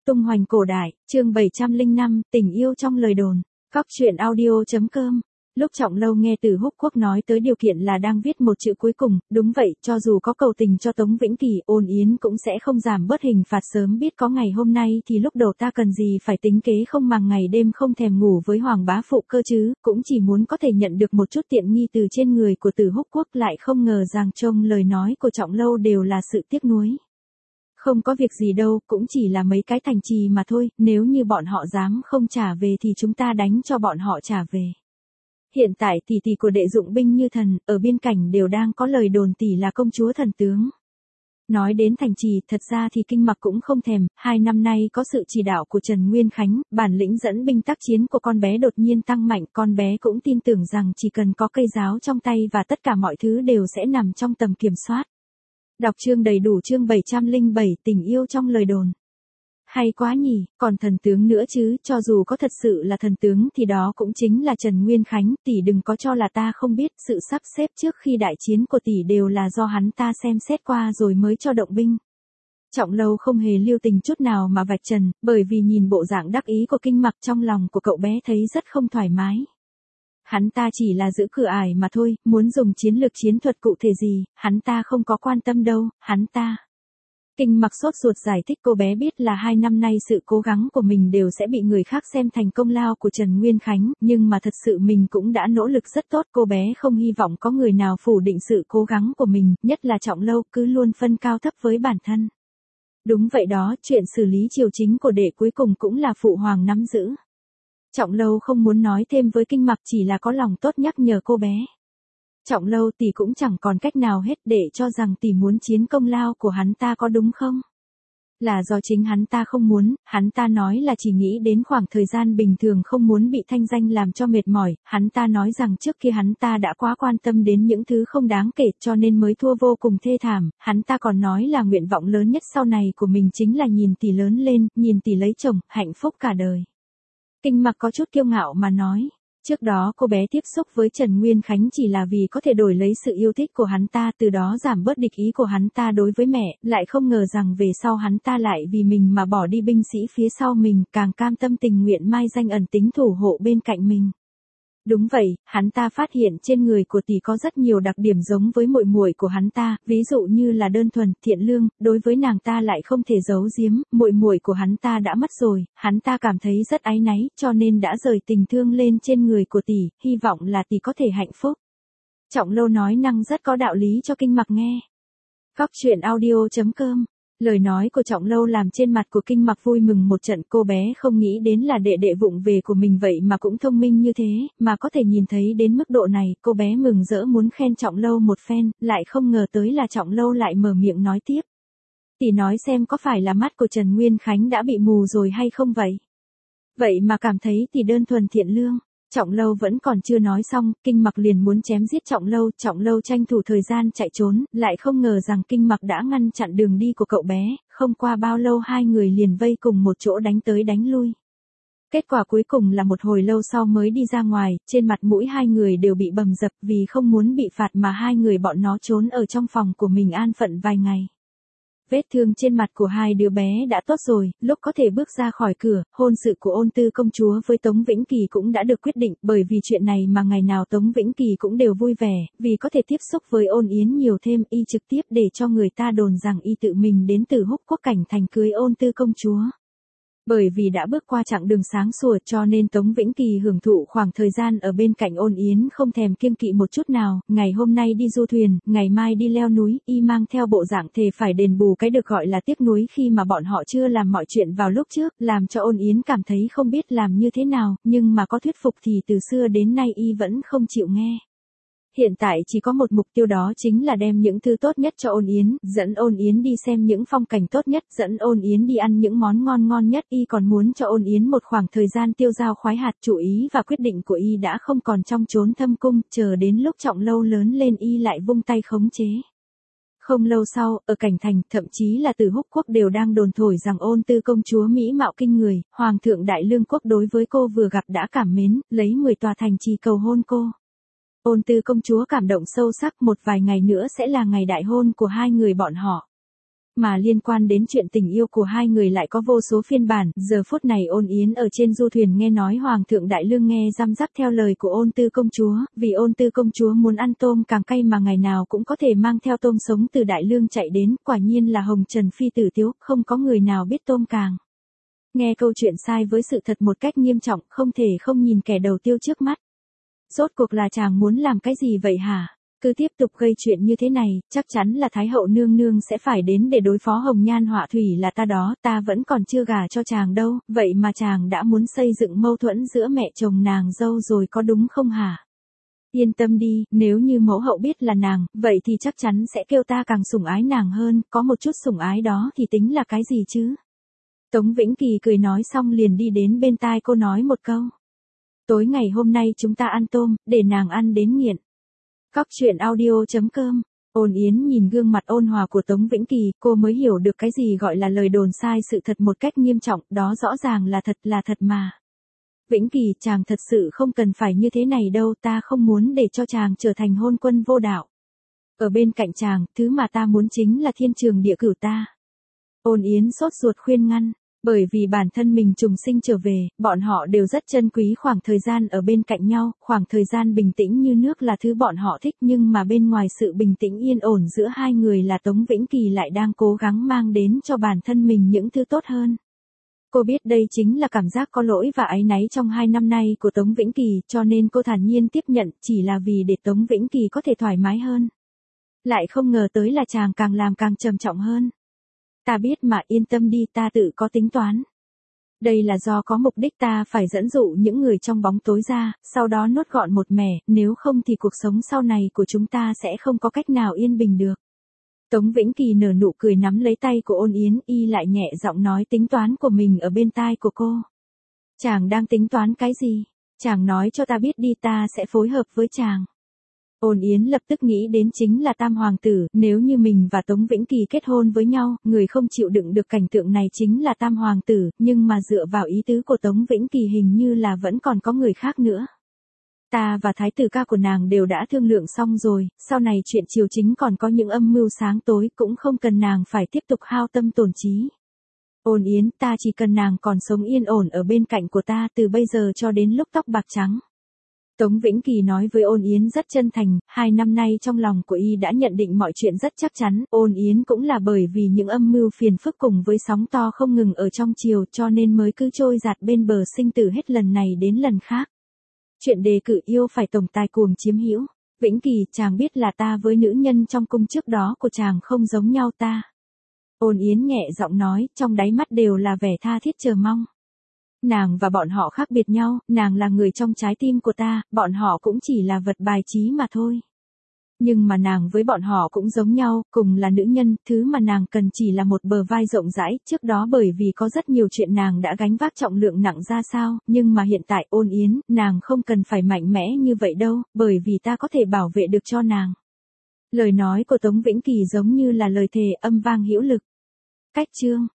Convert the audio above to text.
Tung hoành cổ đại, chương 705, tình yêu trong lời đồn. Cóc truyện audio.com. Lúc Trọng Lâu nghe Từ Húc Quốc nói tới điều kiện là đang viết một chữ cuối cùng, đúng vậy, cho dù có cầu tình cho Tống Vĩnh Kỳ, Ôn Yến cũng sẽ không giảm bớt hình phạt. Sớm biết có ngày hôm nay thì lúc đầu ta cần gì phải tính kế không màng ngày đêm không thèm ngủ với Hoàng bá phụ cơ chứ, cũng chỉ muốn có thể nhận được một chút tiện nghi từ trên người của Từ Húc Quốc, lại không ngờ rằng trong lời nói của Trọng Lâu đều là sự tiếc nuối. Không có việc gì đâu, cũng chỉ là mấy cái thành trì mà thôi, nếu như bọn họ dám không trả về thì chúng ta đánh cho bọn họ trả về. Hiện tại tỷ tỷ của Đệ dụng binh như thần, ở biên cảnh đều đang có lời đồn tỷ là công chúa thần tướng. Nói đến thành trì, thật ra thì Kinh Mặc cũng không thèm, 2 năm nay có sự chỉ đạo của Trần Nguyên Khánh, bản lĩnh dẫn binh tác chiến của con bé đột nhiên tăng mạnh, con bé cũng tin tưởng rằng chỉ cần có cây giáo trong tay và tất cả mọi thứ đều sẽ nằm trong tầm kiểm soát. Đọc chương đầy đủ chương 707, tình yêu trong lời đồn. Hay quá nhỉ, còn thần tướng nữa chứ, cho dù có thật sự là thần tướng thì đó cũng chính là Trần Nguyên Khánh, tỷ đừng có cho là ta không biết, sự sắp xếp trước khi đại chiến của tỷ đều là do hắn ta xem xét qua rồi mới cho động binh. Trọng Lâu không hề lưu tình chút nào mà vạch trần, bởi vì nhìn bộ dạng đắc ý của Kinh Mặc trong lòng của cậu bé thấy rất không thoải mái. Hắn ta chỉ là giữ cửa ải mà thôi, muốn dùng chiến lược chiến thuật cụ thể gì, hắn ta không có quan tâm đâu, hắn ta. Kinh Mặc sốt ruột giải thích cô bé biết là 2 năm nay sự cố gắng của mình đều sẽ bị người khác xem thành công lao của Trần Nguyên Khánh, nhưng mà thật sự mình cũng đã nỗ lực rất tốt, cô bé không hy vọng có người nào phủ định sự cố gắng của mình, nhất là Trọng Lâu cứ luôn phân cao thấp với bản thân. Đúng vậy đó, chuyện xử lý triều chính của đệ cuối cùng cũng là phụ hoàng nắm giữ. Trọng Lâu không muốn nói thêm với Kinh Mặc, chỉ là có lòng tốt nhắc nhở cô bé. Trọng Lâu tỷ cũng chẳng còn cách nào hết, để cho rằng tỷ muốn chiến công lao của hắn ta có đúng không? Là do chính hắn ta không muốn, hắn ta nói là chỉ nghĩ đến khoảng thời gian bình thường không muốn bị thanh danh làm cho mệt mỏi, hắn ta nói rằng trước kia hắn ta đã quá quan tâm đến những thứ không đáng kể cho nên mới thua vô cùng thê thảm, hắn ta còn nói là nguyện vọng lớn nhất sau này của mình chính là nhìn tỷ lớn lên, nhìn tỷ lấy chồng, hạnh phúc cả đời. Kinh Mặc có chút kiêu ngạo mà nói. Trước đó cô bé tiếp xúc với Trần Nguyên Khánh chỉ là vì có thể đổi lấy sự yêu thích của hắn ta, từ đó giảm bớt địch ý của hắn ta đối với mẹ, lại không ngờ rằng về sau hắn ta lại vì mình mà bỏ đi binh sĩ phía sau mình, càng cam tâm tình nguyện mai danh ẩn tính thủ hộ bên cạnh mình. Đúng vậy, hắn ta phát hiện trên người của tỷ có rất nhiều đặc điểm giống với muội muội của hắn ta, ví dụ như là đơn thuần, thiện lương, đối với nàng ta lại không thể giấu giếm, muội muội của hắn ta đã mất rồi, hắn ta cảm thấy rất áy náy, cho nên đã rời tình thương lên trên người của tỷ, hy vọng là tỷ có thể hạnh phúc. Trọng Lâu nói năng rất có đạo lý cho Kinh Mặc nghe. Cóc truyện audio.com. Lời nói của Trọng Lâu làm trên mặt của Kinh Mặc vui mừng một trận, cô bé không nghĩ đến là đệ đệ vụng về của mình vậy mà cũng thông minh như thế, mà có thể nhìn thấy đến mức độ này, cô bé mừng rỡ muốn khen Trọng Lâu một phen, lại không ngờ tới là Trọng Lâu lại mở miệng nói tiếp. Tỷ nói xem có phải là mắt của Trần Nguyên Khánh đã bị mù rồi hay không vậy? Vậy mà cảm thấy tỷ đơn thuần thiện lương. Trọng Lâu vẫn còn chưa nói xong, Kinh Mặc liền muốn chém giết Trọng Lâu tranh thủ thời gian chạy trốn, lại không ngờ rằng Kinh Mặc đã ngăn chặn đường đi của cậu bé, không qua bao lâu hai người liền vây cùng một chỗ đánh tới đánh lui. Kết quả cuối cùng là một hồi lâu sau mới đi ra ngoài, trên mặt mũi hai người đều bị bầm dập vì không muốn bị phạt mà hai người bọn nó trốn ở trong phòng của mình an phận vài ngày. Vết thương trên mặt của hai đứa bé đã tốt rồi, lúc có thể bước ra khỏi cửa, hôn sự của Ôn Tư công chúa với Tống Vĩnh Kỳ cũng đã được quyết định, bởi vì chuyện này mà ngày nào Tống Vĩnh Kỳ cũng đều vui vẻ, vì có thể tiếp xúc với Ôn Yến nhiều thêm, y trực tiếp để cho người ta đồn rằng y tự mình đến từ Húc Quốc cảnh thành cưới Ôn Tư công chúa. Bởi vì đã bước qua chặng đường sáng sủa cho nên Tống Vĩnh Kỳ hưởng thụ khoảng thời gian ở bên cạnh Ôn Yến không thèm kiêng kỵ một chút nào, ngày hôm nay đi du thuyền, ngày mai đi leo núi, y mang theo bộ dạng thề phải đền bù cái được gọi là tiếc nuối khi mà bọn họ chưa làm mọi chuyện vào lúc trước, làm cho Ôn Yến cảm thấy không biết làm như thế nào, nhưng mà có thuyết phục thì từ xưa đến nay y vẫn không chịu nghe. Hiện tại chỉ có một mục tiêu, đó chính là đem những thứ tốt nhất cho Ôn Yến, dẫn Ôn Yến đi xem những phong cảnh tốt nhất, dẫn Ôn Yến đi ăn những món ngon nhất, y còn muốn cho Ôn Yến một khoảng thời gian tiêu dao khoái hạt, chủ ý và quyết định của y đã không còn trong chốn thâm cung, chờ đến lúc Trọng Lâu lớn lên y lại vung tay khống chế. Không lâu sau, ở cảnh thành, thậm chí là từ Húc Quốc đều đang đồn thổi rằng Ôn Tư công chúa mỹ mạo kinh người, Hoàng thượng Đại Lương Quốc đối với cô vừa gặp đã cảm mến, lấy 10 tòa thành trì cầu hôn cô. Ôn Tư công chúa cảm động sâu sắc, một vài ngày nữa sẽ là ngày đại hôn của hai người bọn họ. mà liên quan đến chuyện tình yêu của hai người lại có vô số phiên bản. Giờ phút này Ôn Yến ở trên du thuyền nghe nói Hoàng thượng Đại Lương nghe răm rắp theo lời của Ôn Tư công chúa, vì Ôn Tư công chúa muốn ăn tôm càng cay mà ngày nào cũng có thể mang theo tôm sống từ Đại Lương chạy đến, quả nhiên là hồng trần phi tử tiếu, không có người nào biết tôm càng. Nghe câu chuyện sai với sự thật một cách nghiêm trọng, không thể không nhìn kẻ đầu tiêu trước mắt. Rốt cuộc là chàng muốn làm cái gì vậy hả? Cứ tiếp tục gây chuyện như thế này, chắc chắn là Thái hậu nương nương sẽ phải đến để đối phó Hồng Nhan Họa Thủy là ta đó, ta vẫn còn chưa gả cho chàng đâu, vậy mà chàng đã muốn xây dựng mâu thuẫn giữa mẹ chồng nàng dâu rồi có đúng không hả? Yên tâm đi, nếu như mẫu hậu biết là nàng, vậy thì chắc chắn sẽ kêu ta càng sủng ái nàng hơn, có một chút sủng ái đó thì tính là cái gì chứ? Tống Vĩnh Kỳ cười nói xong liền đi đến bên tai cô nói một câu. Tối ngày hôm nay chúng ta ăn tôm, để nàng ăn đến nghiện. Cóc truyện audio.com. Ôn Yến nhìn gương mặt ôn hòa của Tống Vĩnh Kỳ, cô mới hiểu được cái gì gọi là lời đồn sai sự thật một cách nghiêm trọng, đó rõ ràng là thật mà. Vĩnh Kỳ, chàng thật sự không cần phải như thế này đâu, ta không muốn để cho chàng trở thành hôn quân vô đạo. Ở bên cạnh chàng, thứ mà ta muốn chính là thiên trường địa cửu ta. Ôn Yến sốt ruột khuyên ngăn. Bởi vì bản thân mình trùng sinh trở về, bọn họ đều rất trân quý khoảng thời gian ở bên cạnh nhau, khoảng thời gian bình tĩnh như nước là thứ bọn họ thích, nhưng mà bên ngoài sự bình tĩnh yên ổn giữa hai người là Tống Vĩnh Kỳ lại đang cố gắng mang đến cho bản thân mình những thứ tốt hơn. Cô biết đây chính là cảm giác có lỗi và áy náy trong 2 năm nay của Tống Vĩnh Kỳ, cho nên cô thản nhiên tiếp nhận, chỉ là vì để Tống Vĩnh Kỳ có thể thoải mái hơn. Lại không ngờ tới là chàng càng làm càng trầm trọng hơn. Ta biết mà, yên tâm đi, ta tự có tính toán. Đây là do có mục đích, ta phải dẫn dụ những người trong bóng tối ra, sau đó nuốt gọn một mẻ, nếu không thì cuộc sống sau này của chúng ta sẽ không có cách nào yên bình được. Tống Vĩnh Kỳ nở nụ cười nắm lấy tay của Ôn Yến, y lại nhẹ giọng nói tính toán của mình ở bên tai của cô. Chàng đang tính toán cái gì? Chàng nói cho ta biết đi, ta sẽ phối hợp với chàng. Ôn Yến lập tức nghĩ đến chính là Tam Hoàng tử, nếu như mình và Tống Vĩnh Kỳ kết hôn với nhau, người không chịu đựng được cảnh tượng này chính là Tam Hoàng tử, nhưng mà dựa vào ý tứ của Tống Vĩnh Kỳ hình như là vẫn còn có người khác nữa. Ta và thái tử ca của nàng đều đã thương lượng xong rồi, sau này chuyện triều chính còn có những âm mưu sáng tối cũng không cần nàng phải tiếp tục hao tâm tổn trí. Ôn Yến, ta chỉ cần nàng còn sống yên ổn ở bên cạnh của ta từ bây giờ cho đến lúc tóc bạc trắng. Tống Vĩnh Kỳ nói với Ôn Yến rất chân thành, 2 năm nay trong lòng của y đã nhận định mọi chuyện rất chắc chắn, Ôn Yến cũng là bởi vì những âm mưu phiền phức cùng với sóng to không ngừng ở trong triều cho nên mới cứ trôi giạt bên bờ sinh tử hết lần này đến lần khác. Chuyện đề cử yêu phải tổng tài cuồng chiếm hữu. Vĩnh Kỳ, chàng biết là ta với nữ nhân trong cung trước đó của chàng không giống nhau ta. Ôn Yến nhẹ giọng nói, trong đáy mắt đều là vẻ tha thiết chờ mong. Nàng và bọn họ khác biệt nhau, nàng là người trong trái tim của ta, bọn họ cũng chỉ là vật bài trí mà thôi. Nhưng mà nàng với bọn họ cũng giống nhau, cùng là nữ nhân, thứ mà nàng cần chỉ là một bờ vai rộng rãi, trước đó bởi vì có rất nhiều chuyện nàng đã gánh vác trọng lượng nặng ra sao, nhưng mà hiện tại Ôn Yến, nàng không cần phải mạnh mẽ như vậy đâu, bởi vì ta có thể bảo vệ được cho nàng. Lời nói của Tống Vĩnh Kỳ giống như là lời thề âm vang hữu lực. Cách chương